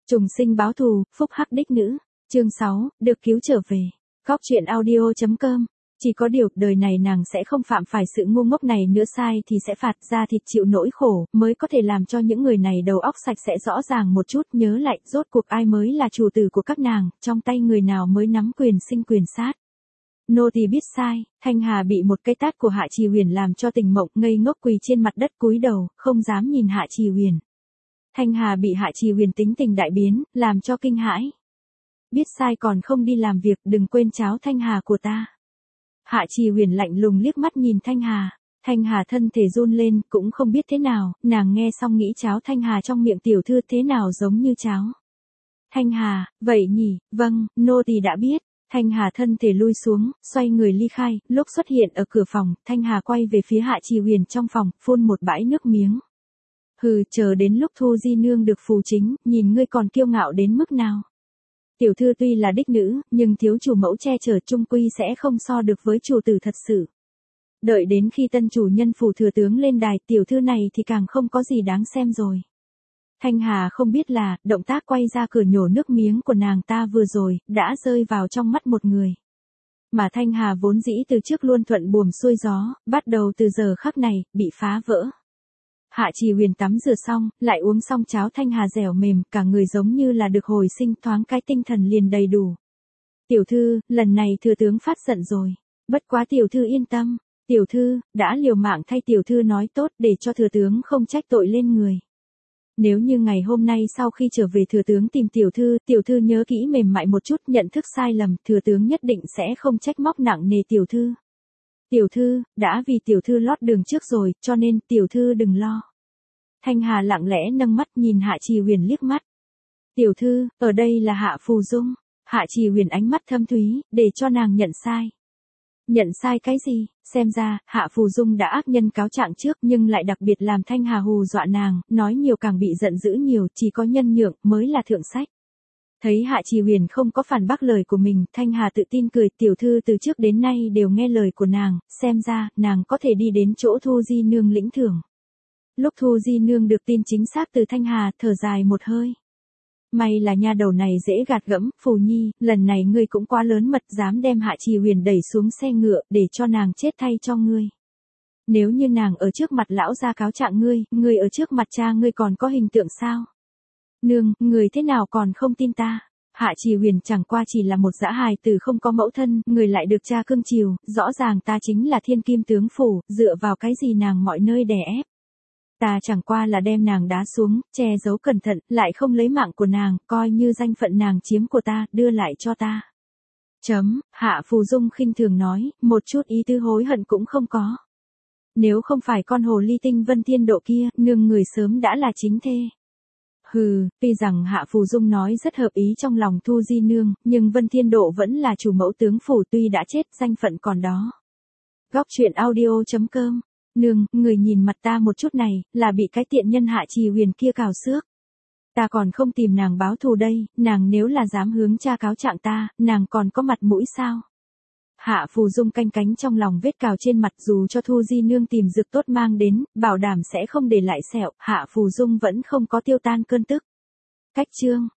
Trùng sinh báo thù, phúc hắc đích nữ. Chương 6, được cứu trở về. Góc truyện audio.com. Chỉ có điều, đời này nàng sẽ không phạm phải sự ngu ngốc này nữa, sai thì sẽ phạt, ra thịt chịu nỗi khổ, mới có thể làm cho những người này đầu óc sạch sẽ rõ ràng một chút, nhớ lại, rốt cuộc ai mới là chủ tử của các nàng, trong tay người nào mới nắm quyền sinh quyền sát. Nô tỳ biết sai. Thanh Hà bị một cái tát của Hạ Trì Huyền làm cho tỉnh mộng, ngây ngốc quỳ trên mặt đất cúi đầu, không dám nhìn Hạ Trì Huyền. Thanh Hà bị Hạ Trì Huyền tính tình đại biến, làm cho kinh hãi. Biết sai còn không đi làm việc, đừng quên cháo Thanh Hà của ta. Hạ Trì Huyền lạnh lùng liếc mắt nhìn Thanh Hà. Thanh Hà thân thể run lên, cũng không biết thế nào, nàng nghe xong nghĩ cháo Thanh Hà trong miệng tiểu thư thế nào giống như cháo. Thanh Hà, vậy nhỉ, vâng, nô tỳ đã biết. Thanh Hà thân thể lui xuống, xoay người ly khai, lúc xuất hiện ở cửa phòng, Thanh Hà quay về phía Hạ Trì Huyền trong phòng, phun một bãi nước miếng. Hừ, chờ đến lúc Thu Di Nương được phù chính, nhìn ngươi còn kiêu ngạo đến mức nào. Tiểu thư tuy là đích nữ, nhưng thiếu chủ mẫu che chở chung quy sẽ không so được với chủ tử thật sự. Đợi đến khi tân chủ nhân phủ thừa tướng lên đài, tiểu thư này thì càng không có gì đáng xem rồi. Thanh Hà không biết là, động tác quay ra cửa nhổ nước miếng của nàng ta vừa rồi, đã rơi vào trong mắt một người. Mà Thanh Hà vốn dĩ từ trước luôn thuận buồm xuôi gió, bắt đầu từ giờ khắc này, bị phá vỡ. Hạ Trì Huyền tắm rửa xong, lại uống xong cháo Thanh Hà dẻo mềm, cả người giống như là được hồi sinh, thoáng cái tinh thần liền đầy đủ. Tiểu thư, lần này thừa tướng phát giận rồi. Bất quá tiểu thư yên tâm, tiểu thư, đã liều mạng thay tiểu thư nói tốt để cho thừa tướng không trách tội lên người. Nếu như ngày hôm nay sau khi trở về thừa tướng tìm tiểu thư nhớ kỹ mềm mại một chút, nhận thức sai lầm, thừa tướng nhất định sẽ không trách móc nặng nề tiểu thư. Tiểu thư, đã vì tiểu thư lót đường trước rồi, cho nên tiểu thư đừng lo. Thanh Hà lặng lẽ nâng mắt nhìn Hạ Trì Huyền liếc mắt. Tiểu thư, ở đây là Hạ Phù Dung. Hạ Trì Huyền ánh mắt thâm thúy, để cho nàng nhận sai. Nhận sai cái gì? Xem ra, Hạ Phù Dung đã ác nhân cáo trạng trước nhưng lại đặc biệt làm Thanh Hà hù dọa nàng, nói nhiều càng bị giận dữ nhiều, chỉ có nhân nhượng mới là thượng sách. Thấy Hạ Trì Huyền không có phản bác lời của mình, Thanh Hà tự tin cười, tiểu thư từ trước đến nay đều nghe lời của nàng, xem ra, nàng có thể đi đến chỗ Thu Di Nương lĩnh thưởng. Lúc Thu Di Nương được tin chính xác từ Thanh Hà, thở dài một hơi. May là nha đầu này dễ gạt gẫm, Phù Nhi, lần này ngươi cũng quá lớn mật, dám đem Hạ Trì Huyền đẩy xuống xe ngựa, để cho nàng chết thay cho ngươi. Nếu như nàng ở trước mặt lão gia cáo trạng ngươi ở trước mặt cha ngươi còn có hình tượng sao? Nương, người thế nào còn không tin ta? Hạ Trì Huyền chẳng qua chỉ là một dã hài tử không có mẫu thân, người lại được cha cưng chiều, rõ ràng ta chính là thiên kim tướng phủ, dựa vào cái gì nàng mọi nơi đè ép. Ta chẳng qua là đem nàng đá xuống, che giấu cẩn thận, lại không lấy mạng của nàng, coi như danh phận nàng chiếm của ta, đưa lại cho ta. Hạ Phù Dung khinh thường nói, một chút ý tư hối hận cũng không có. Nếu không phải con hồ ly tinh Vân Thiên Độ kia, nương người sớm đã là chính thê. Hừ, tuy rằng Hạ Phù Dung nói rất hợp ý trong lòng Thu Di Nương, nhưng Vân Thiên Độ vẫn là chủ mẫu tướng phủ, tuy đã chết, danh phận còn đó. Góc truyện audio.com. Nương, người nhìn mặt ta một chút này, là bị cái tiện nhân Hạ Trì Huyền kia cào xước. Ta còn không tìm nàng báo thù đây, nàng nếu là dám hướng cha cáo trạng ta, nàng còn có mặt mũi sao? Hạ Phù Dung canh cánh trong lòng vết cào trên mặt, dù cho Thu Di Nương tìm dược tốt mang đến, bảo đảm sẽ không để lại sẹo, Hạ Phù Dung vẫn không có tiêu tan cơn tức. Cách chương.